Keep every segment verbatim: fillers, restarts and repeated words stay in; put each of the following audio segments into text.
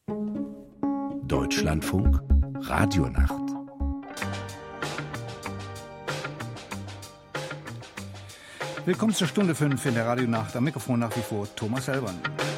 Deutschlandfunk Radionacht. Willkommen zur Stunde fünf in der Radionacht. Am Mikrofon nach wie vor Thomas Elbern.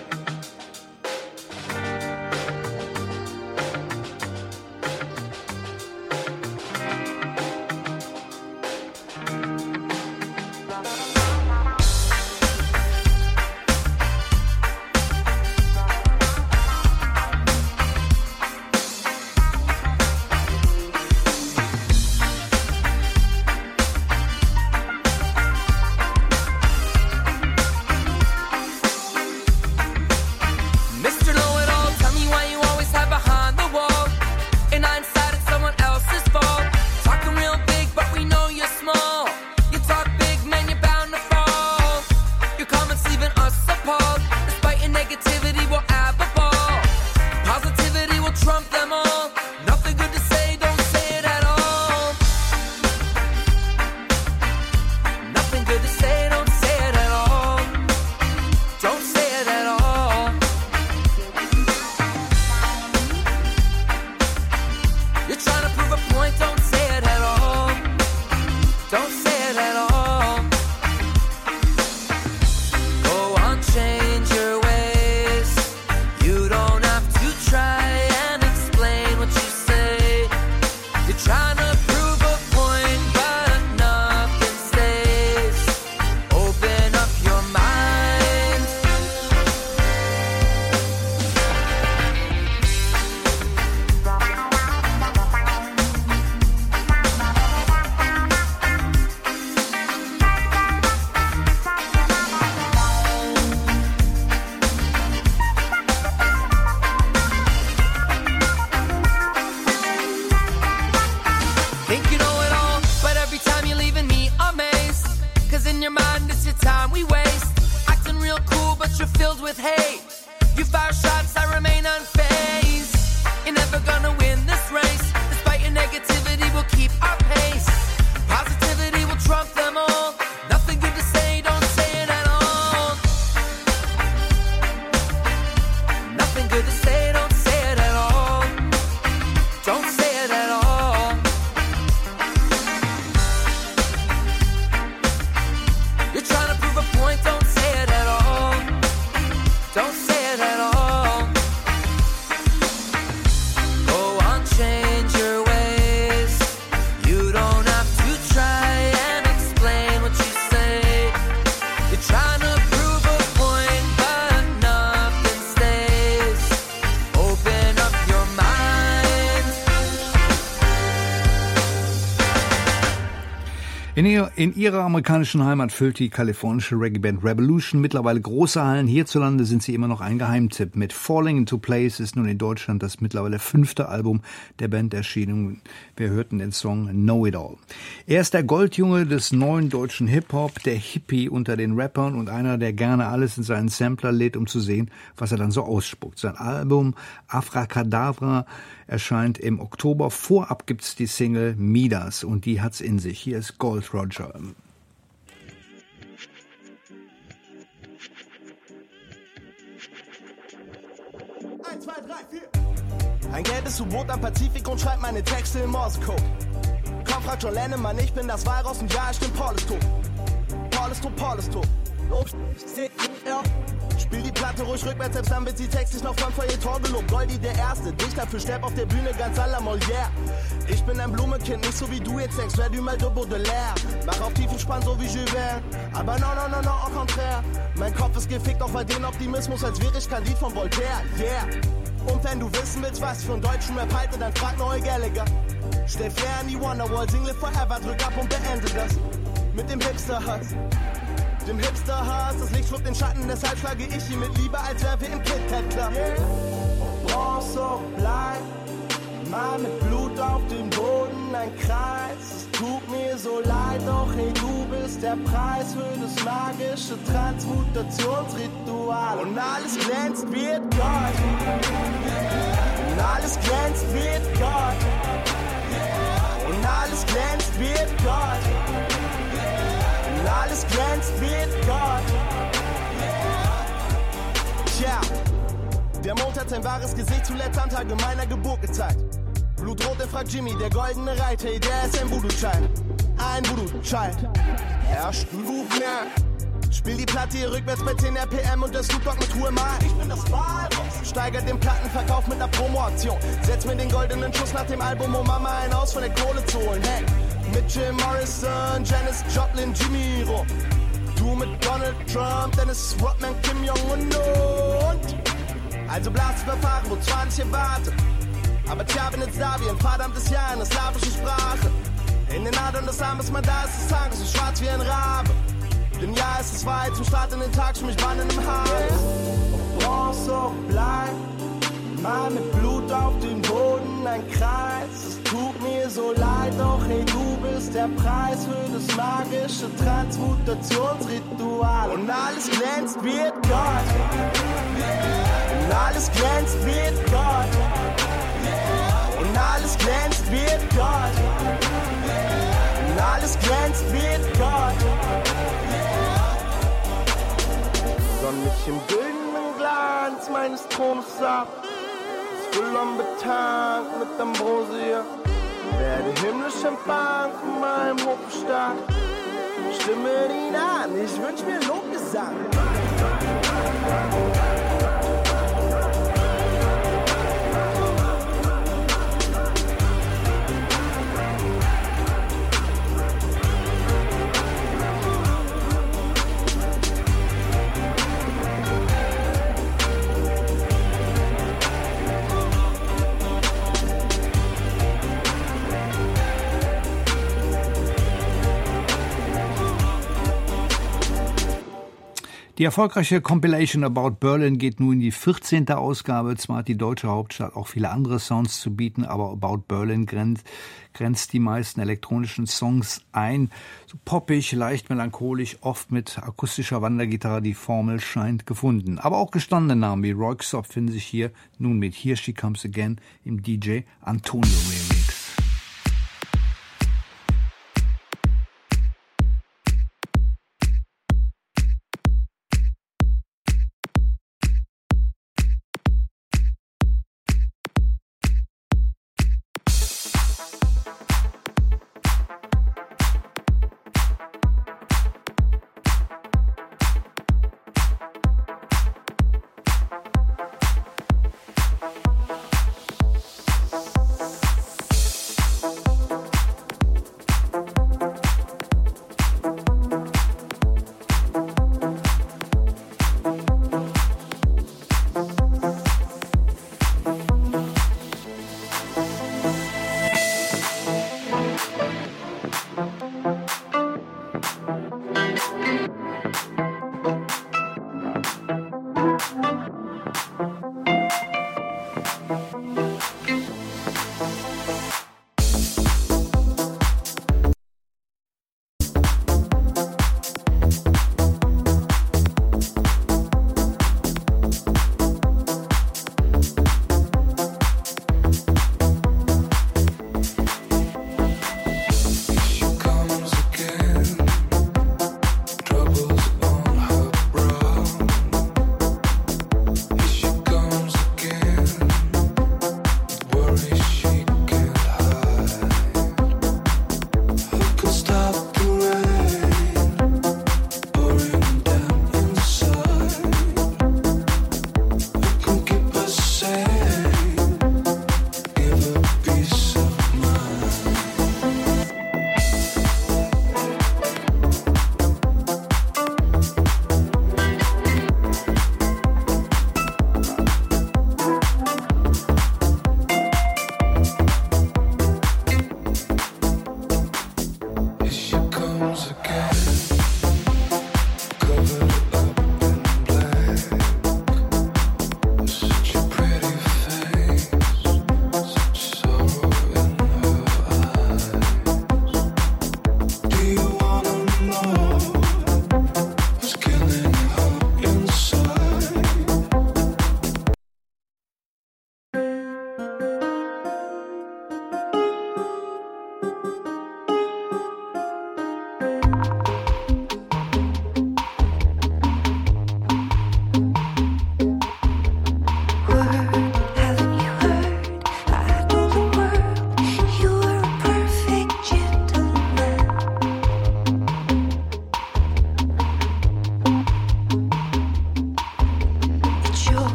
In, ihr, in ihrer amerikanischen Heimat füllt die kalifornische Reggae-Band Revolution mittlerweile große Hallen. Hierzulande sind sie immer noch ein Geheimtipp. Mit Falling into Place ist nun in Deutschland das mittlerweile fünfte Album der Band erschienen. Wir hörten den Song Know It All. Er ist der Goldjunge des neuen deutschen Hip-Hop, der Hippie unter den Rappern und einer, der gerne alles in seinen Sampler lädt, um zu sehen, was er dann so ausspuckt. Sein Album Abracadabra erscheint im Oktober. Vorab gibt's die Single Midas und die hat's in sich. Hier ist Gold Roger. eins, zwei, drei, vier. Ein gelbes U-Boot am Pazifik und schreibt meine Texte im Morsecode. Komm, fragt John Lennon, Mann, ich bin das Walross und ja, ich bin Paul ist tot. Paul ist tot, Paul ist tot. Spiel die Platte ruhig rückwärts, selbst dann wird sie textlich noch von Feuilleton gelobt. Goldi der Erste, Dichter für Sterb auf der Bühne, ganz à la Molière. Ich bin ein Blumenkind, nicht so wie du jetzt denkst, wer du mal de Baudelaire. Mach auf Tiefenspann, so wie Jules Verne, aber no, no, no, no, au contraire. Mein Kopf ist gefickt, auch bei den Optimismus, als wäre ich kein Lied von Voltaire, yeah. Und wenn du wissen willst, was ich von deutschen Rap halte, dann frag Noel Gallagher. Stell fair an die Wonderwall, sing Live Forever, drück ab und beende das. Mit dem Hipster-Hass. Dem Hipster-Hass, das Licht schluckt den Schatten, deshalb schlage ich ihn mit Liebe, als wäre wir im KitKat-Club. Bronze und Blei, mal mit Blut auf dem Boden ein Kreis. Es tut mir so leid, doch hey, du bist der Preis für das magische Transmutationsritual. Und alles glänzt, wird Gott. Und alles glänzt, wird Gott. Und alles glänzt, wird Gott. Und alles glänzt, wird Gott. Tja, Der Mond hat sein wahres Gesicht zuletzt am Tage meiner Geburt gezeigt. Blutrot, der fragt Jimmy, der goldene Reiter, der ist ein Voodoo-Child. Ein Voodoo-Child. Erst ein Ruf mehr. Spiel die Platte hier rückwärts bei zehn R P M und der Snoop Dogg mit Ruhe mal. Ich bin das Walross. Steigert den Plattenverkauf mit einer Promo-Aktion. Setz mir den goldenen Schuss nach dem Album, um Mama ein Haus von der Kohle zu holen. Hey, mit Jim Morrison, Janis Joplin, Jimmy rum. Du mit Donald Trump, Dennis Rodman, Kim Jong-un und... Also Blastverfahren, wo zwanzig erwarten. Aber tja, bin jetzt da wie ein verdammtes Jahr in der slawischen Sprache. In den Adern des Armes, man da ist das Tank, so schwarz wie ein Rabe. Denn ja, es ist weit zum Start in den Tag, für mich bannen im Haar. Ob Bronze, ob Blei, mal mit Blut auf dem Boden, ein Kreis. Es tut mir so leid, doch hey, du bist der Preis für das magische Transmutationsritual. Und alles glänzt, wird Gott. Und alles glänzt, wird Gott. Und alles glänzt, wird Gott. Und alles glänzt, wird Gott. Sonn mich im güldenen Glanz meines Thrones ab. Das Füllern betankt mit Ambrosia. Werde himmlisch empfangen von meinem Hofstaat. Stimme ihn an, ich wünsch mir Lobgesang. Die erfolgreiche Compilation About Berlin geht nun in die vierzehnte Ausgabe. Zwar hat die deutsche Hauptstadt auch viele andere Sounds zu bieten, aber About Berlin grenzt, grenzt die meisten elektronischen Songs ein. So poppig, leicht melancholisch, oft mit akustischer Wandergitarre. Die Formel scheint gefunden. Aber auch gestandene Namen wie Röyksopp finden sich hier nun mit Here She Comes Again im D J Antonio Remix.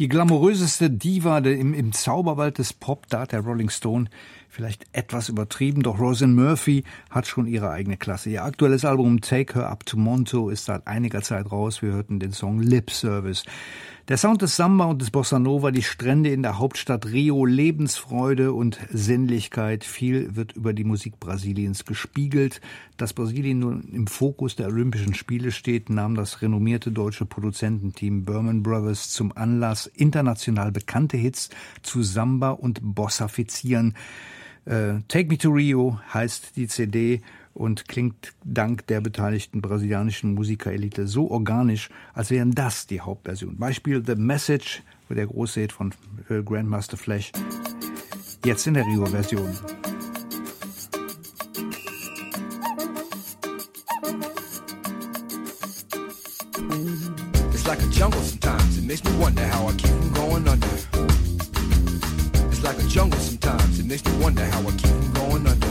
Die glamouröseste Diva im, im Zauberwald des Pop, da hat der Rolling Stone vielleicht etwas übertrieben, doch Roisin Murphy hat schon ihre eigene Klasse. Ihr aktuelles Album Take Her Up to Monto ist seit einiger Zeit raus. Wir hörten den Song Lip Service. Der Sound des Samba und des Bossa Nova, die Strände in der Hauptstadt Rio, Lebensfreude und Sinnlichkeit. Viel wird über die Musik Brasiliens gespiegelt. Dass Brasilien nun im Fokus der Olympischen Spiele steht, nahm das renommierte deutsche Produzententeam Berman Brothers zum Anlass, international bekannte Hits zu Samba und Bossaifizieren. Äh, Take Me to Rio heißt die C D und klingt dank der beteiligten brasilianischen Musikerelite so organisch, als wären das die Hauptversion. Beispiel The Message, der große Hit von Grandmaster Flash, jetzt in der Rio-Version. It's like a jungle sometimes, it makes me wonder how I keep from going under. It's like a jungle sometimes, it makes me wonder how I keep from going under.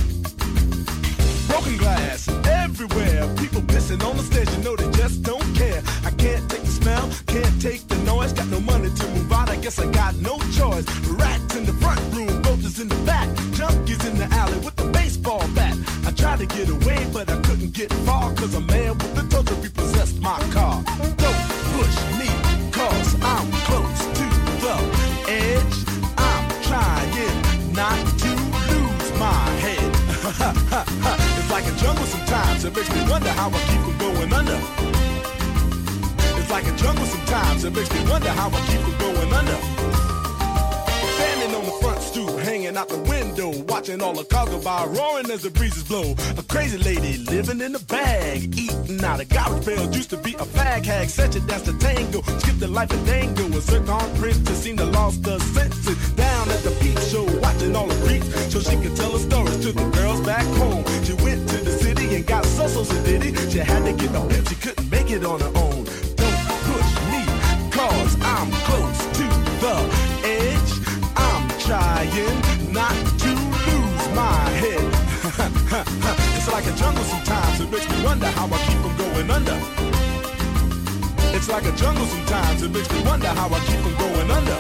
Broken glass everywhere. People pissing on the stage, you know they just don't care. I can't take the smell, can't take the noise. Got no money to move out, I guess I got no choice. Rats in the front room, roaches in the back. Junkies in the alley with the baseball bat. I tried to get away, but I couldn't get far. Cause a man with the total repossessed my car. Don't push me, cause I'm close to the edge. I'm trying not to lose my head. It's like a jungle sometimes, it makes me wonder how I keep from going under. It's like a jungle sometimes, it makes me wonder how I keep from going under. Standing on the front stoop, hanging out the window, watching all the cars go by, roaring as the breezes blow. A crazy lady living in a bag, eating out of garbage pails, used to be a fag hag, such a dance to tango, skip the life of dango, a zircon princess seemed to lost her senses. Down at the peep show, watching all the creeps, so she could tell her stories to the girls back home. She went to the city and got so so so diddy. She had to get a pimp, she couldn't make it on her own. Don't push me, cause I'm close to the edge. I'm trying not to lose my head. It's like a jungle sometimes, it makes me wonder how I keep from going under. It's like a jungle sometimes, it makes me wonder how I keep from going under.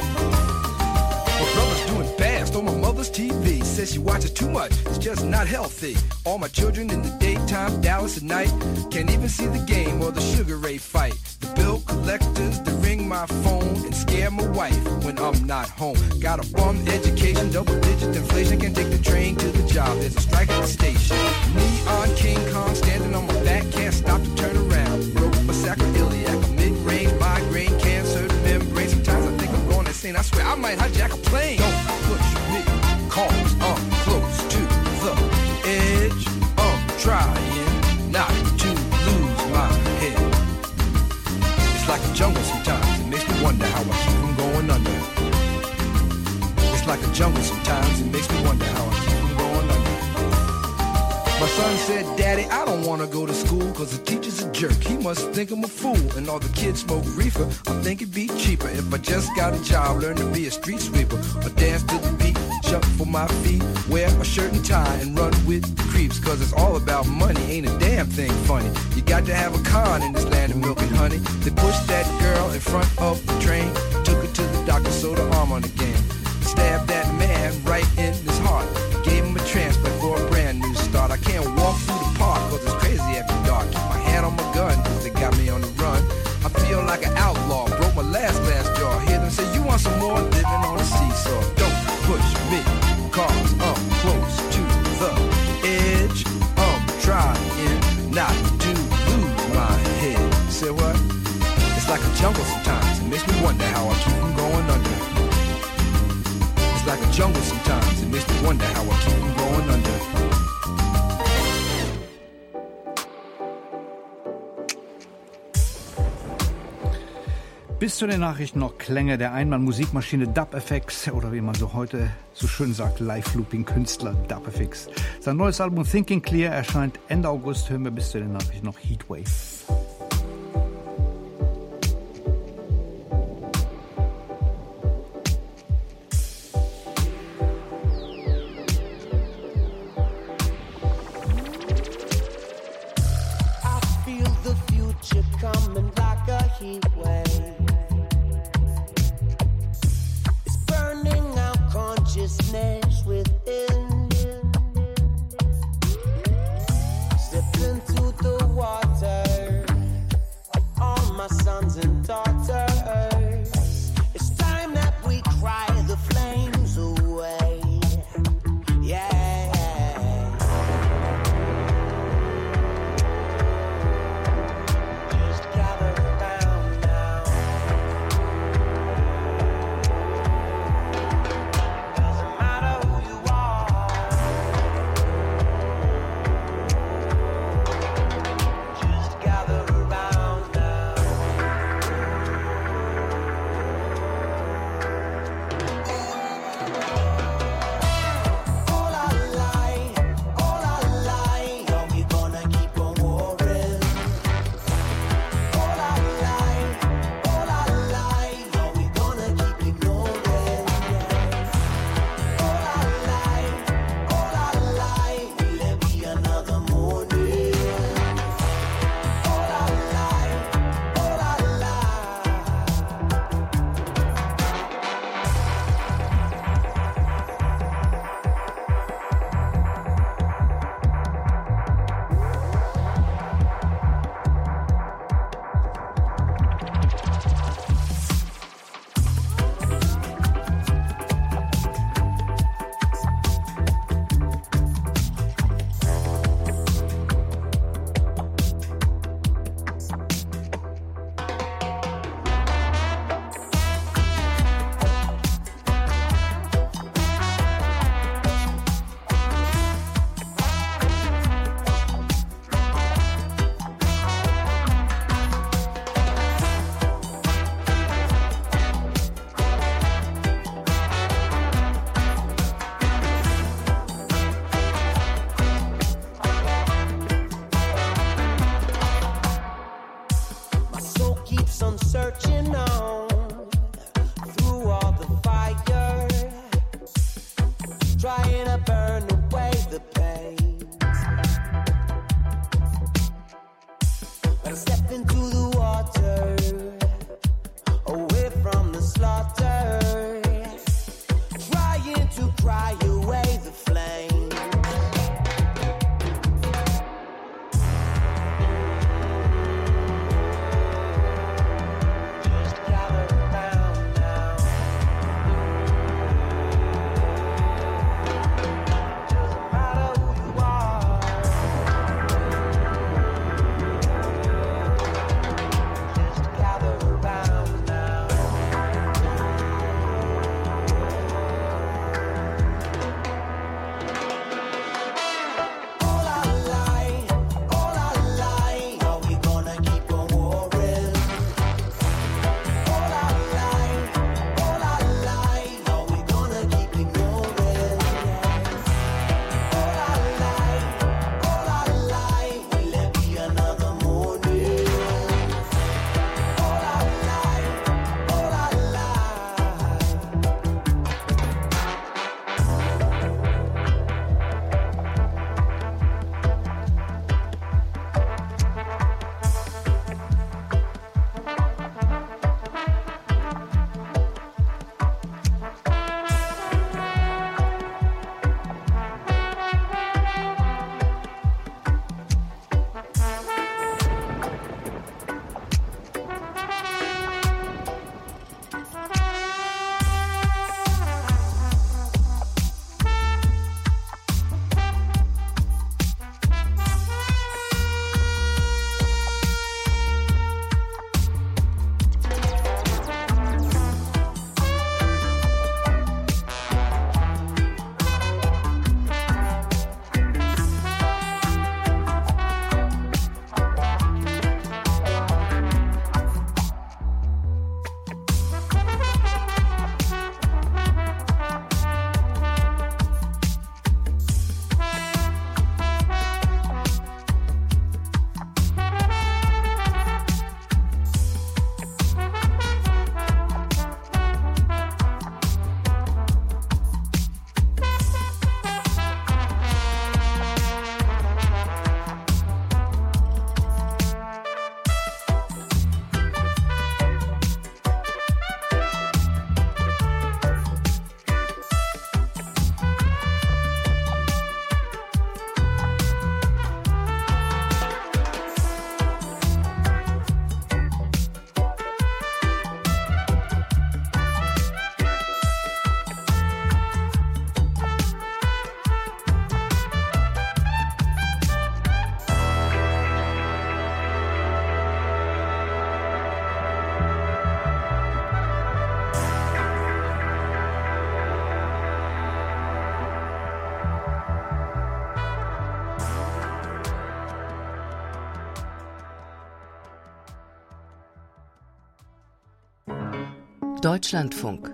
My brother's doing bad, stole my mother's T V. Says she watches too much, it's just not healthy. All my children in the daytime, Dallas at night. Can't even see the game or the Sugar Ray fight. The bill collectors, they ring my phone and scare my wife when I'm not home. Got a bum education, double digit inflation. Can't take the train to the job, there's a strike at the station. Neon King Kong standing on my back, can't stop to turn around. Broke my sacroiliac, a mid-range migraine, cancer, membrane. Sometimes I think I'm going insane, I swear I might hijack a plane. Don't push me, cause I'm close to the edge. I'm trying not to lose my head. It's like a jungle sometimes, it makes me wonder how I keep from going under. It's like a jungle sometimes, it makes me wonder how I keep from going under. My son said, Daddy, I don't want to go to school cause the teacher's a jerk. He must think I'm a fool and all the kids smoke reefer. I think it'd be cheaper if I just got a job, learn to be a street sweeper or dance to the beat, shuffle my feet, wear a shirt and tie and run with the creeps. Cause it's all about money, ain't a damn thing funny. You got to have a con in this land of milk and honey. They pushed that girl in front of the train, took her to the doctor, sewed her arm on again. Stabbed that man right in his heart, gave him a transplant for a brand new start. I can't walk through the park cause it's crazy after dark. Keep my hand on my gun cause they got me on the run. I feel like an outlaw, broke my last glass jaw. Hear them say you want some more, living on a seesaw. Don't push me, cause I'm close to the edge. I'm trying not to lose my head. Say what? It's like a jungle sometimes, it makes me wonder how I keep from going under. It's like a jungle sometimes, it makes me wonder how I keep from going under. Bis zu den Nachrichten noch Klänge der Einmann-Musikmaschine Dub-F X oder wie man so heute so schön sagt, Live-Looping-Künstler Dub-F X. Sein neues Album Thinking Clear erscheint Ende August. Hören wir bis zu den Nachrichten noch Heatwave. Coming like a heat wave. darkness within. Step into the water, all my sons and daughters. It's time that we cry the flames away. Yeah. Just gather around now. Doesn't matter Deutschlandfunk.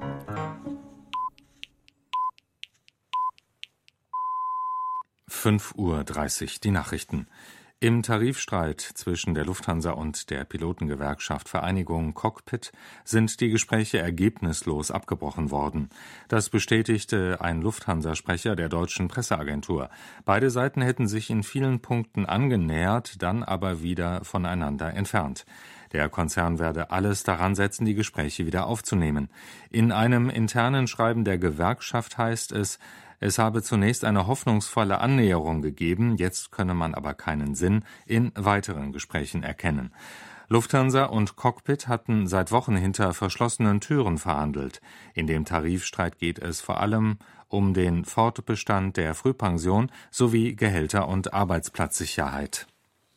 fünf Uhr dreißig, die Nachrichten. Im Tarifstreit zwischen der Lufthansa und der Pilotengewerkschaft Vereinigung Cockpit sind die Gespräche ergebnislos abgebrochen worden. Das bestätigte ein Lufthansa-Sprecher der deutschen Presseagentur. Beide Seiten hätten sich in vielen Punkten angenähert, dann aber wieder voneinander entfernt. Der Konzern werde alles daran setzen, die Gespräche wieder aufzunehmen. In einem internen Schreiben der Gewerkschaft heißt es, es habe zunächst eine hoffnungsvolle Annäherung gegeben, jetzt könne man aber keinen Sinn in weiteren Gesprächen erkennen. Lufthansa und Cockpit hatten seit Wochen hinter verschlossenen Türen verhandelt. In dem Tarifstreit geht es vor allem um den Fortbestand der Frühpension sowie Gehälter und Arbeitsplatzsicherheit.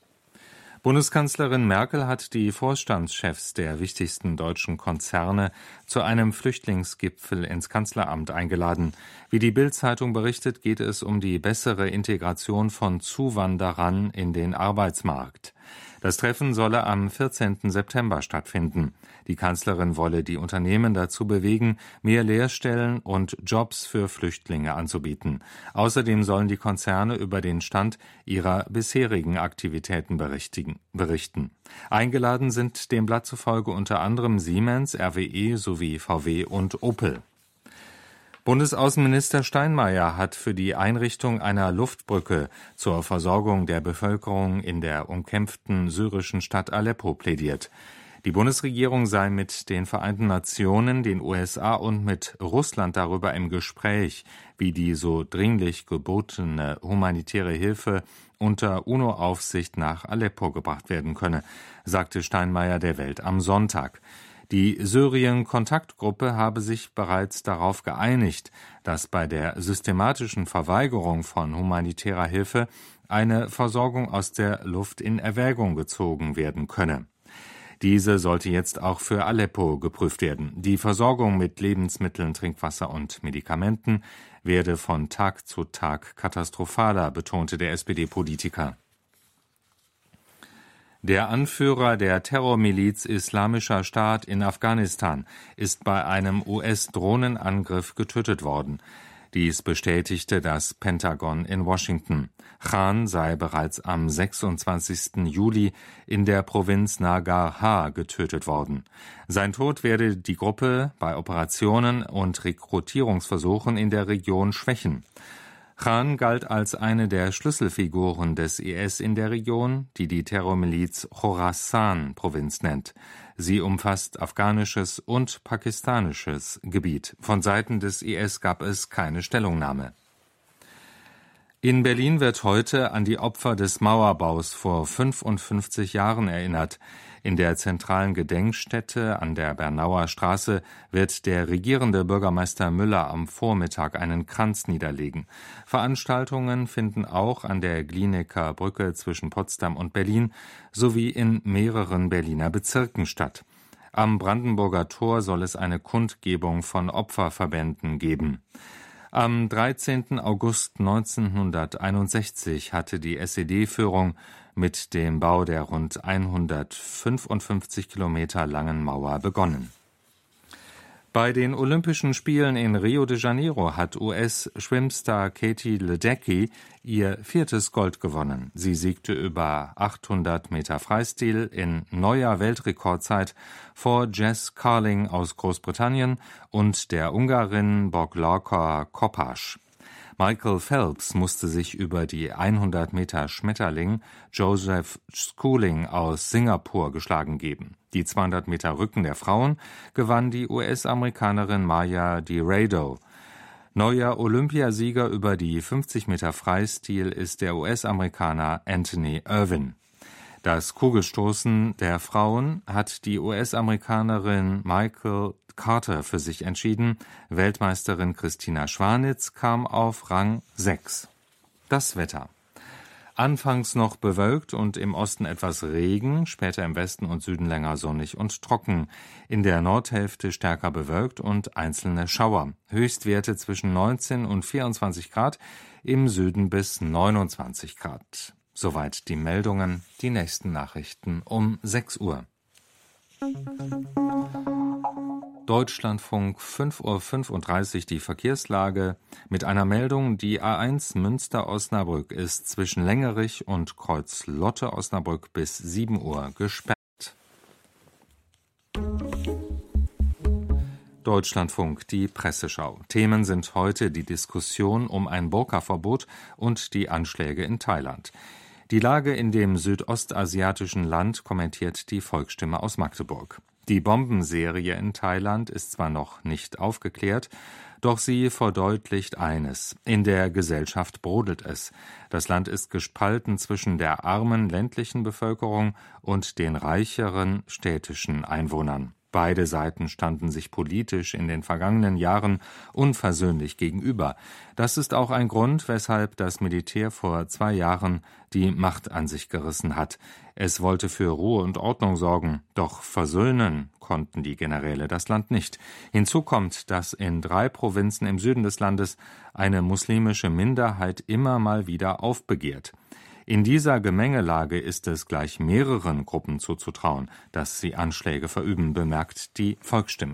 Bundeskanzlerin Merkel hat die Vorstandschefs der wichtigsten deutschen Konzerne zu einem Flüchtlingsgipfel ins Kanzleramt eingeladen. Wie die Bild-Zeitung berichtet, geht es um die bessere Integration von Zuwanderern in den Arbeitsmarkt. Das Treffen solle am vierzehnten September stattfinden. Die Kanzlerin wolle die Unternehmen dazu bewegen, mehr Lehrstellen und Jobs für Flüchtlinge anzubieten. Außerdem sollen die Konzerne über den Stand ihrer bisherigen Aktivitäten berichten. Eingeladen sind dem Blatt zufolge unter anderem Siemens, R W E sowie V W und Opel. Bundesaußenminister Steinmeier hat für die Einrichtung einer Luftbrücke zur Versorgung der Bevölkerung in der umkämpften syrischen Stadt Aleppo plädiert. Die Bundesregierung sei mit den Vereinten Nationen, den U S A und mit Russland darüber im Gespräch, wie die so dringlich gebotene humanitäre Hilfe unter UNO-Aufsicht nach Aleppo gebracht werden könne, sagte Steinmeier der Welt am Sonntag. Die Syrien-Kontaktgruppe habe sich bereits darauf geeinigt, dass bei der systematischen Verweigerung von humanitärer Hilfe eine Versorgung aus der Luft in Erwägung gezogen werden könne. Diese sollte jetzt auch für Aleppo geprüft werden. Die Versorgung mit Lebensmitteln, Trinkwasser und Medikamenten werde von Tag zu Tag katastrophaler, betonte der S P D-Politiker. Der Anführer der Terrormiliz Islamischer Staat in Afghanistan ist bei einem U S-Drohnenangriff getötet worden. Dies bestätigte das Pentagon in Washington. Khan sei bereits am sechsundzwanzigsten Juli in der Provinz Nangarhar getötet worden. Sein Tod werde die Gruppe bei Operationen und Rekrutierungsversuchen in der Region schwächen. Khan galt als eine der Schlüsselfiguren des I S in der Region, die die Terrormiliz Khorasan-Provinz nennt. Sie umfasst afghanisches und pakistanisches Gebiet. Von Seiten des I S gab es keine Stellungnahme. In Berlin wird heute an die Opfer des Mauerbaus vor fünfundfünfzig Jahren erinnert. In der zentralen Gedenkstätte an der Bernauer Straße wird der regierende Bürgermeister Müller am Vormittag einen Kranz niederlegen. Veranstaltungen finden auch an der Glienecker Brücke zwischen Potsdam und Berlin sowie in mehreren Berliner Bezirken statt. Am Brandenburger Tor soll es eine Kundgebung von Opferverbänden geben. Am dreizehnten August neunzehnhunderteinundsechzig hatte die S E D-Führung mit dem Bau der rund hundertfünfundfünfzig Kilometer langen Mauer begonnen. Bei den Olympischen Spielen in Rio de Janeiro hat U S-Schwimmstar Katie Ledecky ihr viertes Gold gewonnen. Sie siegte über achthundert Meter Freistil in neuer Weltrekordzeit vor Jess Carling aus Großbritannien und der Ungarin Boglárka Kopasch. Michael Phelps musste sich über die hundert Meter Schmetterling Joseph Schooling aus Singapur geschlagen geben. Die zweihundert Meter Rücken der Frauen gewann die U S-Amerikanerin Maya DiRado. Neuer Olympiasieger über die fünfzig Meter Freistil ist der U S-Amerikaner Anthony Irwin. Das Kugelstoßen der Frauen hat die U S-Amerikanerin Michael Carter für sich entschieden. Weltmeisterin Christina Schwanitz kam auf Rang sechs. Das Wetter. Anfangs noch bewölkt und im Osten etwas Regen, später im Westen und Süden länger sonnig und trocken. In der Nordhälfte stärker bewölkt und einzelne Schauer. Höchstwerte zwischen neunzehn und vierundzwanzig Grad, im Süden bis neunundzwanzig Grad. Soweit die Meldungen, die nächsten Nachrichten um sechs Uhr. Deutschlandfunk, fünf Uhr fünfunddreißig die Verkehrslage mit einer Meldung, die A eins Münster-Osnabrück ist zwischen Längerich und Kreuz-Lotte-Osnabrück bis sieben Uhr gesperrt. Deutschlandfunk, die Presseschau. Themen sind heute die Diskussion um ein Burka-Verbot und die Anschläge in Thailand. Die Lage in dem südostasiatischen Land kommentiert die Volksstimme aus Magdeburg. Die Bombenserie in Thailand ist zwar noch nicht aufgeklärt, doch sie verdeutlicht eines: In der Gesellschaft brodelt es. Das Land ist gespalten zwischen der armen ländlichen Bevölkerung und den reicheren städtischen Einwohnern. Beide Seiten standen sich politisch in den vergangenen Jahren unversöhnlich gegenüber. Das ist auch ein Grund, weshalb das Militär vor zwei Jahren die Macht an sich gerissen hat. Es wollte für Ruhe und Ordnung sorgen, doch versöhnen konnten die Generäle das Land nicht. Hinzu kommt, dass in drei Provinzen im Süden des Landes eine muslimische Minderheit immer mal wieder aufbegehrt. In dieser Gemengelage ist es gleich mehreren Gruppen zuzutrauen, dass sie Anschläge verüben, bemerkt die Volksstimme.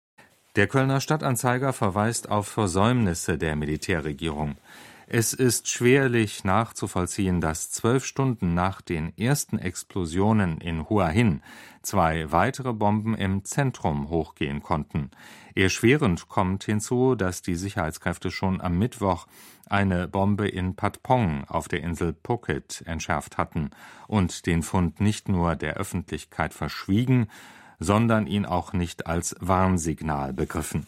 Der Kölner Stadtanzeiger verweist auf Versäumnisse der Militärregierung. Es ist schwerlich nachzuvollziehen, dass zwölf Stunden nach den ersten Explosionen in Hua Hin zwei weitere Bomben im Zentrum hochgehen konnten. Erschwerend kommt hinzu, dass die Sicherheitskräfte schon am Mittwoch eine Bombe in Patpong auf der Insel Phuket entschärft hatten und den Fund nicht nur der Öffentlichkeit verschwiegen, sondern ihn auch nicht als Warnsignal begriffen.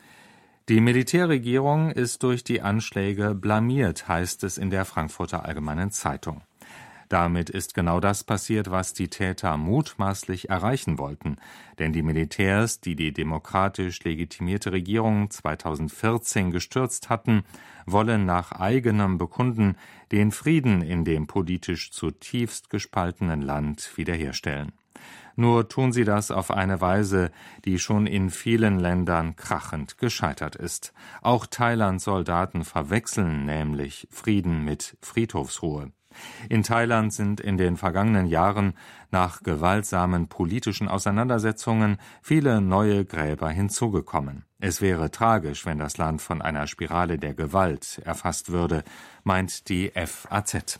Die Militärregierung ist durch die Anschläge blamiert, heißt es in der Frankfurter Allgemeinen Zeitung. Damit ist genau das passiert, was die Täter mutmaßlich erreichen wollten. Denn die Militärs, die die demokratisch legitimierte Regierung zweitausendvierzehn gestürzt hatten, wollen nach eigenem Bekunden den Frieden in dem politisch zutiefst gespaltenen Land wiederherstellen. Nur tun sie das auf eine Weise, die schon in vielen Ländern krachend gescheitert ist. Auch Thailands Soldaten verwechseln nämlich Frieden mit Friedhofsruhe. In Thailand sind in den vergangenen Jahren nach gewaltsamen politischen Auseinandersetzungen viele neue Gräber hinzugekommen. Es wäre tragisch, wenn das Land von einer Spirale der Gewalt erfasst würde, meint die F A Z.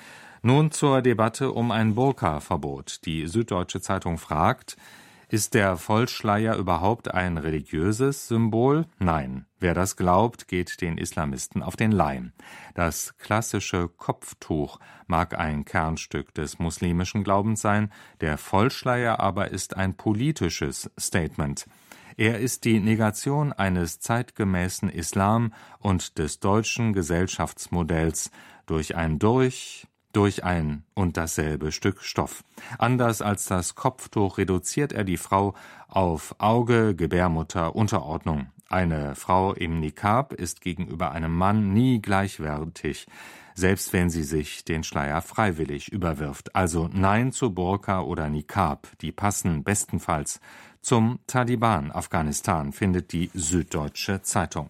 Nun zur Debatte um ein Burka-Verbot. Die Süddeutsche Zeitung fragt: Ist der Vollschleier überhaupt ein religiöses Symbol? Nein. Wer das glaubt, geht den Islamisten auf den Leim. Das klassische Kopftuch mag ein Kernstück des muslimischen Glaubens sein, der Vollschleier aber ist ein politisches Statement. Er ist die Negation eines zeitgemäßen Islam und des deutschen Gesellschaftsmodells durch ein durch durch ein und dasselbe Stück Stoff. Anders als das Kopftuch reduziert er die Frau auf Auge, Gebärmutter, Unterordnung. Eine Frau im Nikab ist gegenüber einem Mann nie gleichwertig, selbst wenn sie sich den Schleier freiwillig überwirft. Also Nein zu Burka oder Nikab, die passen bestenfalls zum Taliban Afghanistan, findet die Süddeutsche Zeitung.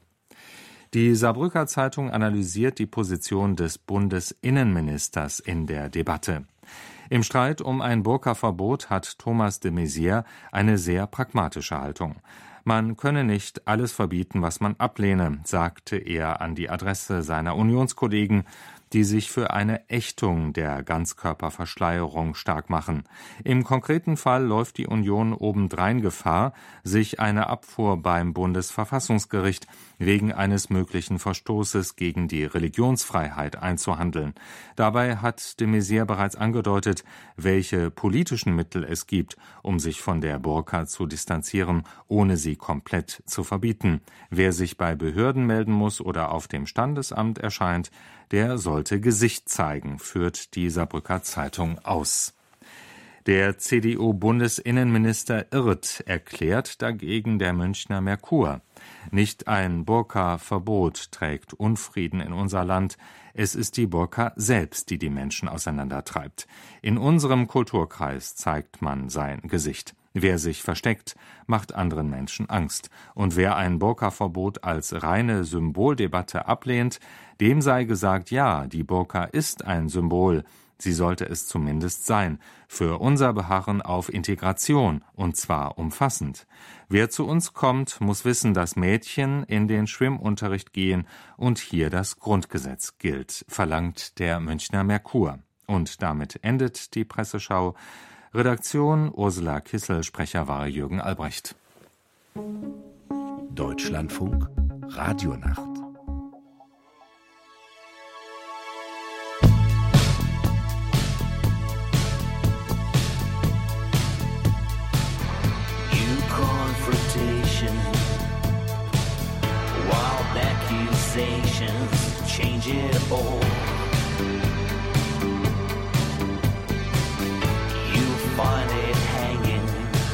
Die Saarbrücker Zeitung analysiert die Position des Bundesinnenministers in der Debatte. Im Streit um ein Burka-Verbot hat Thomas de Maizière eine sehr pragmatische Haltung. Man könne nicht alles verbieten, was man ablehne, sagte er an die Adresse seiner Unionskollegen, die sich für eine Ächtung der Ganzkörperverschleierung stark machen. Im konkreten Fall läuft die Union obendrein Gefahr, sich eine Abfuhr beim Bundesverfassungsgericht wegen eines möglichen Verstoßes gegen die Religionsfreiheit einzuhandeln. Dabei hat de Maizière bereits angedeutet, welche politischen Mittel es gibt, um sich von der Burka zu distanzieren, ohne sie komplett zu verbieten. Wer sich bei Behörden melden muss oder auf dem Standesamt erscheint, der sollte Gesicht zeigen, führt die Saarbrücker Zeitung aus. Der C D U-Bundesinnenminister Irrt erklärt dagegen der Münchner Merkur: Nicht ein Burka-Verbot trägt Unfrieden in unser Land, es ist die Burka selbst, die die Menschen auseinandertreibt. In unserem Kulturkreis zeigt man sein Gesicht. Wer sich versteckt, macht anderen Menschen Angst. Und wer ein Burka-Verbot als reine Symboldebatte ablehnt, dem sei gesagt, ja, die Burka ist ein Symbol, Sie sollte es zumindest sein, für unser Beharren auf Integration, und zwar umfassend. Wer zu uns kommt, muss wissen, dass Mädchen in den Schwimmunterricht gehen und hier das Grundgesetz gilt, verlangt der Münchner Merkur. Und damit endet die Presseschau. Redaktion Ursula Kissel, Sprecher war Jürgen Albrecht. Deutschlandfunk Radionacht. Change it all. You find it hanging,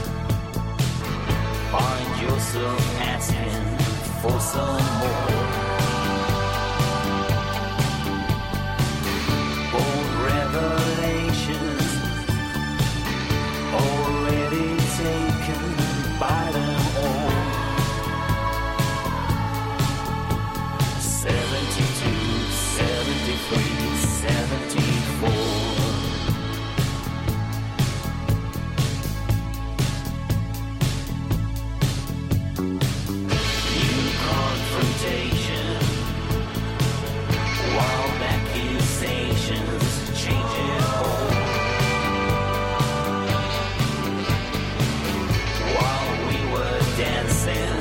find yourself asking for some more. Old revelations already taken by them all. seventy-two, seventy-three, seventy-four. New confrontation, wild accusations, change it all. While we were dancing,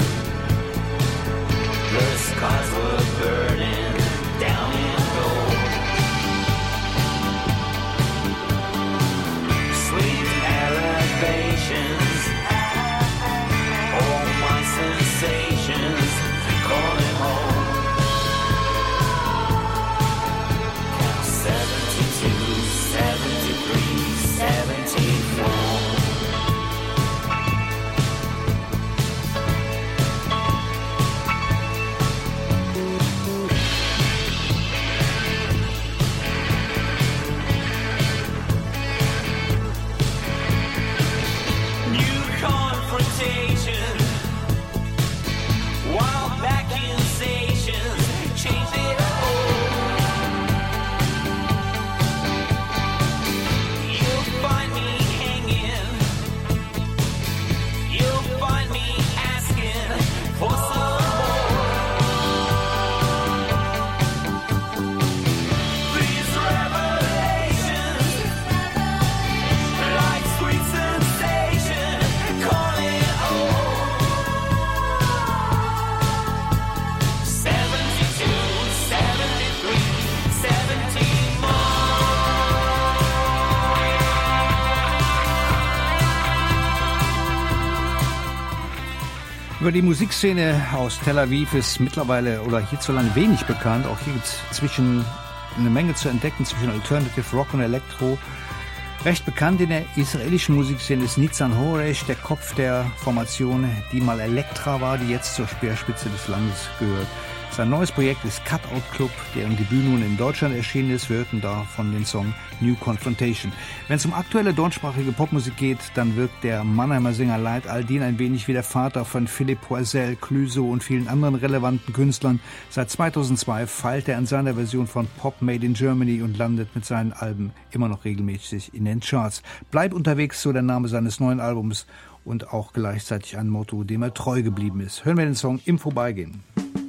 the skies were burning down in gold. Sweet elevations, all my sensations calling home. seventy-two, seventy-three, seventy-four. Über die Musikszene aus Tel Aviv ist mittlerweile oder hierzulande wenig bekannt. Auch hier gibt es zwischen eine Menge zu entdecken zwischen Alternative Rock und Elektro. Recht bekannt in der israelischen Musikszene ist Nitzan Horesh, der Kopf der Formation, die mal Elektra war, die jetzt zur Speerspitze des Landes gehört. Sein neues Projekt ist Cutout Club, deren Debüt nun in Deutschland erschienen ist. Wir hörten davon den Song New Confrontation. Wenn es um aktuelle deutschsprachige Popmusik geht, dann wirkt der Mannheimer Sänger Leit Aldin ein wenig wie der Vater von Philipp Poisel, Clouseau und vielen anderen relevanten Künstlern. Seit zweitausendzwei feilt er an seiner Version von Pop Made in Germany und landet mit seinen Alben immer noch regelmäßig in den Charts. Bleib unterwegs, so der Name seines neuen Albums und auch gleichzeitig ein Motto, dem er treu geblieben ist. Hören wir den Song Im Vorbeigehen.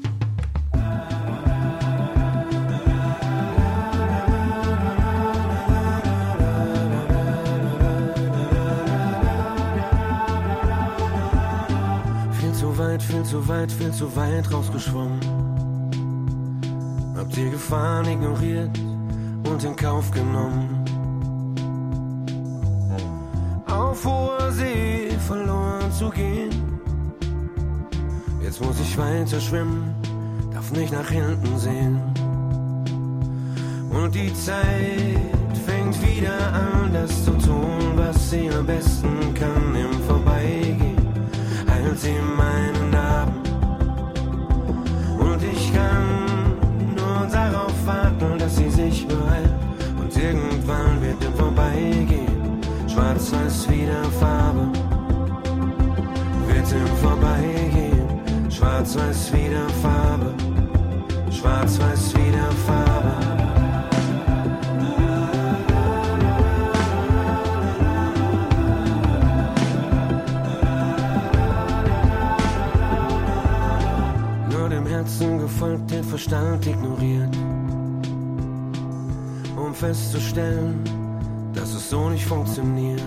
Viel zu weit, viel zu weit rausgeschwommen. Habt ihr Gefahren ignoriert und in Kauf genommen. Auf hoher See verloren zu gehen. Jetzt muss ich weiter schwimmen, darf nicht nach hinten sehen. Und die Zeit fängt wieder an, das zu tun, was sie am besten kann, im Vorbeigehen. Heilt sie meine Narben und ich kann nur darauf warten, dass sie sich behält und irgendwann wird im Vorbeigehen schwarz-weiß wieder Farbe, wird im Vorbeigehen schwarz-weiß wieder Farbe, schwarz-weiß wieder Farbe. Verstand ignoriert, um festzustellen, dass es so nicht funktioniert.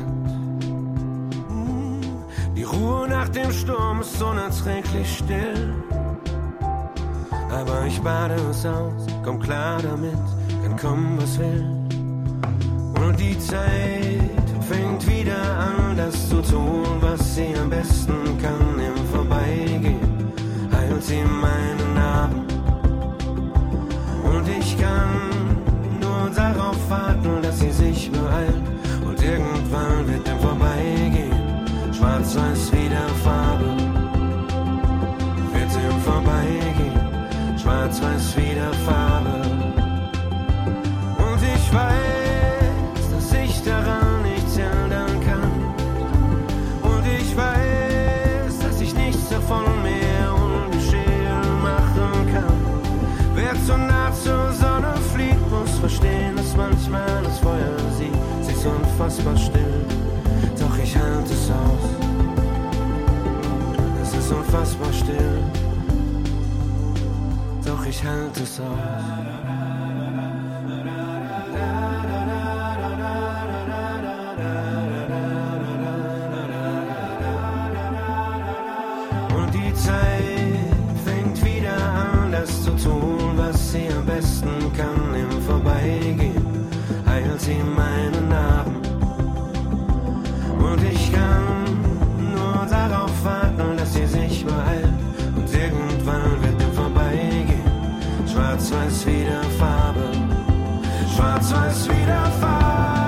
Die Ruhe nach dem Sturm ist unerträglich still, aber ich bade es aus, komm klar damit, kann kommen was will. Und die Zeit fängt wieder an, das zu tun, was sie am besten kann. Im Vorbeigehen heilt sie meine Narben. Und ich kann nur darauf warten, dass sie sich beeilt. Und irgendwann wird im Vorbeigehen schwarz-weiß wieder Farbe. Wird im Vorbeigehen schwarz-weiß wieder Farbe. Und ich weiß, dass ich daran nichts ändern kann. Und ich weiß, dass ich nichts davon mehr ungeschehen machen kann. Wer zu nah zur Sonne fliegt, muss verstehen, dass manchmal das Feuer sieht. Sie ist unfassbar still, doch ich halte es aus. Es ist unfassbar still, doch ich halte es aus. Kann im Vorbeigehen, heilt sie meine Narben. Und ich kann nur darauf warten, dass sie sich beeilt. Und irgendwann wird im Vorbeigehen schwarz-weiß wieder Farbe. Schwarz-weiß wieder Farbe.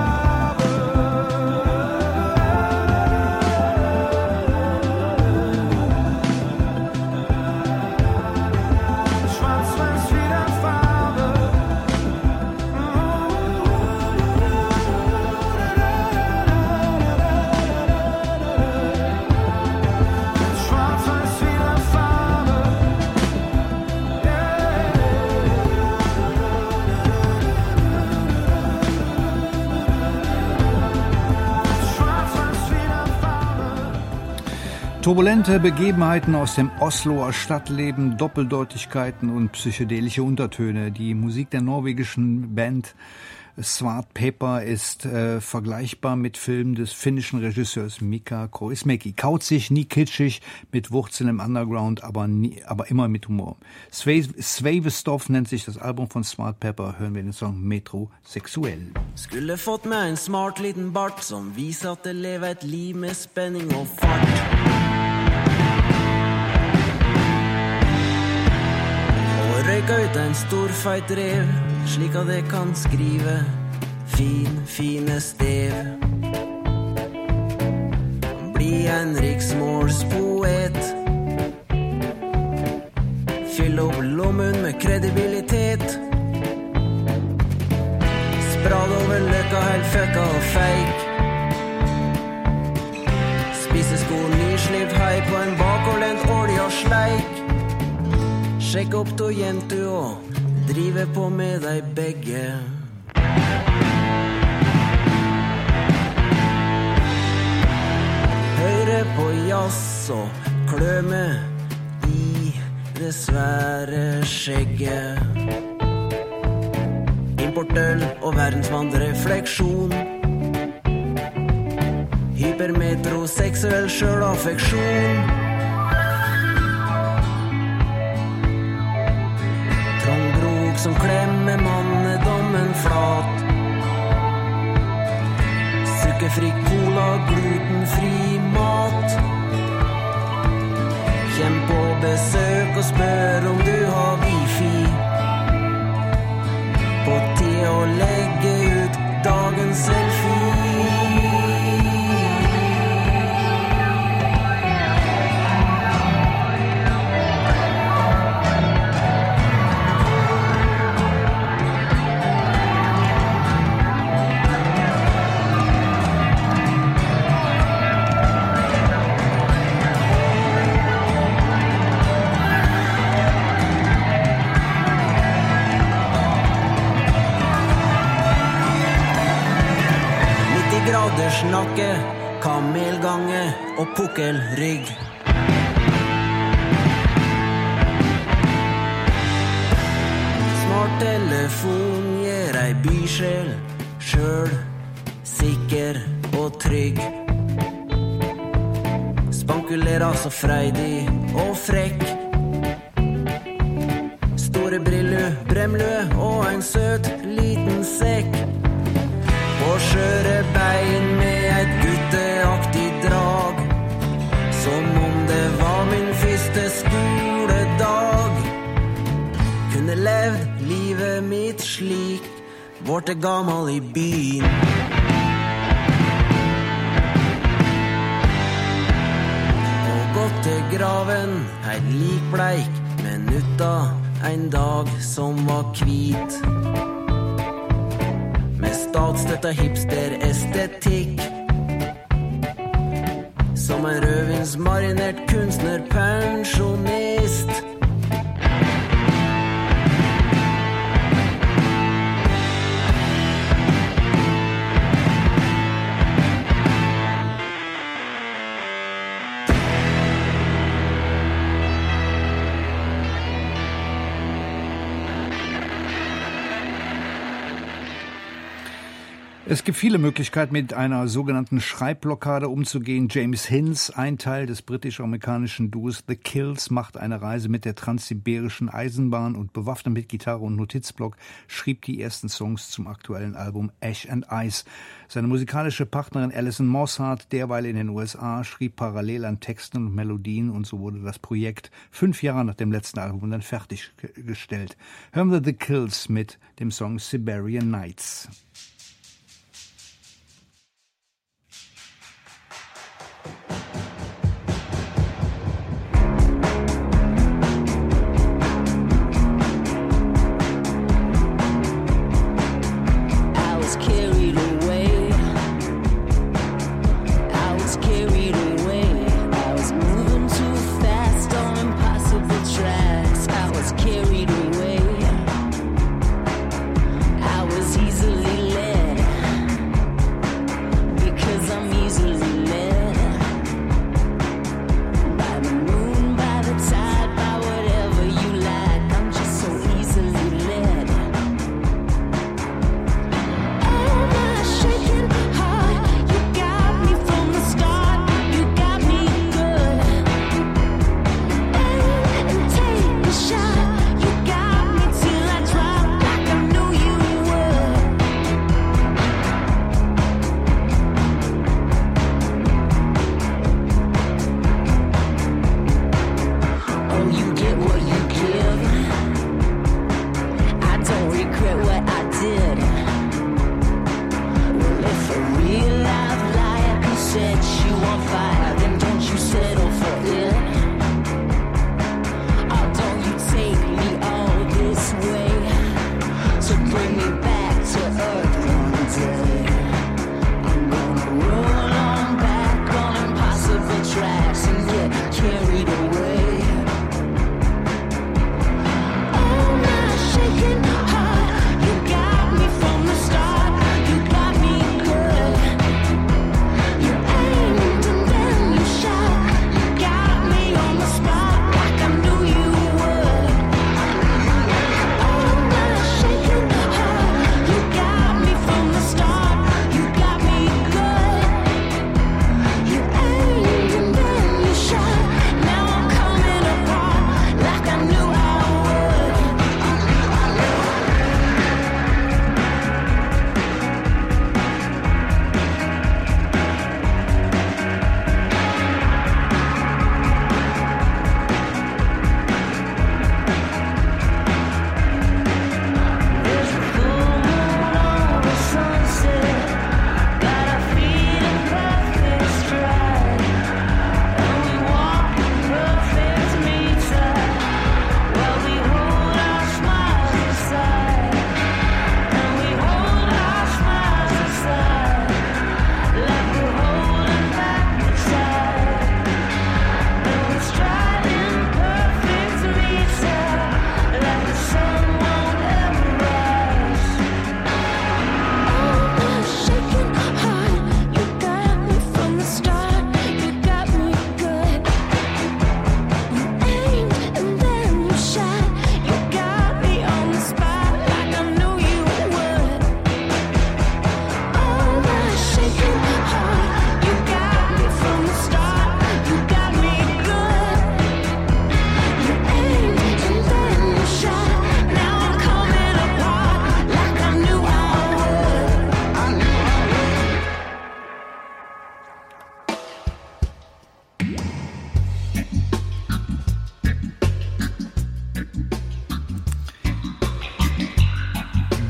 Turbulente Begebenheiten aus dem Osloer Stadtleben, Doppeldeutigkeiten und psychedelische Untertöne. Die Musik der norwegischen Band Svart Pepper ist äh, vergleichbar mit Filmen des finnischen Regisseurs Mika Kaurismäki. Kauzig, nie kitschig, mit Wurzeln im Underground, aber, nie, aber immer mit Humor. Sveivestoff nennt sich das Album von Svart Pepper. Hören wir den Song Metrosexuell. Skulle fått meg en smart liten bart som viser at det lever et liv med spenning og fart. Røyka ut en stor feit rev, slik at jeg kan skrive fin, fine stev. Bli en riksmålspoet, fyll opp lommen med kredibilitet. Sprad over løkka, helt fucka og feik. Spisesko, nyslipt hei på en bakoverlent olje og sleik. Sjekk opp to jentu og drive på med deg begge. Høyre på jazz og kløme i det svære skjegget. Importøl og verdensvandrefleksjon. Hypermetroseksuell sjølaffeksjon. Som klemmer mannedommen flat. Sukkerfri cola, glutenfri mat. Kjem på besøk og spør om du har wifi. På tid å legge ut dagens selfie. Snakke, kamelgange og pukkelrygg. smarttelefon gir ei bysjel sjøl, sikker og trygg. Spankulerer så freidig og frekk. Store briller, bremlue og en søt liten sekk. På skjøre bein med et gutteaktig drag, som om det var min første skoledag. Kunne levd livet mitt slik, vårt er gammel i byen. Og gått til graven, heit likbleik, men utta en dag som var hvit. Med statsstøtta hipster-estetikk, som en rødvinsmarinert kunstner-pensjonist. Es gibt viele Möglichkeiten, mit einer sogenannten Schreibblockade umzugehen. James Hinz, ein Teil des britisch-amerikanischen Duos The Kills, macht eine Reise mit der transsibirischen Eisenbahn und bewaffnet mit Gitarre und Notizblock schrieb die ersten Songs zum aktuellen Album Ash and Ice. Seine musikalische Partnerin Alison Mosshart, derweil in den U S A, schrieb parallel an Texten und Melodien und so wurde das Projekt fünf Jahre nach dem letzten Album dann fertiggestellt. Hören wir The Kills mit dem Song Siberian Nights. Easily led.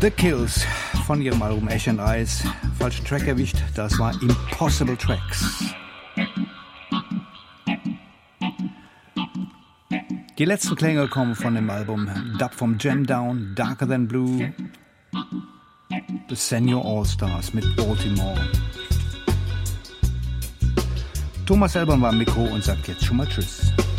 The Kills von ihrem Album Ash and Ice. Falschen Track erwischt, das war Impossible Tracks. Die letzten Klänge kommen von dem Album Dub vom Jam Down, Darker Than Blue, The Senior All-Stars mit Baltimore. Thomas Elbern war am Mikro und sagt jetzt schon mal Tschüss.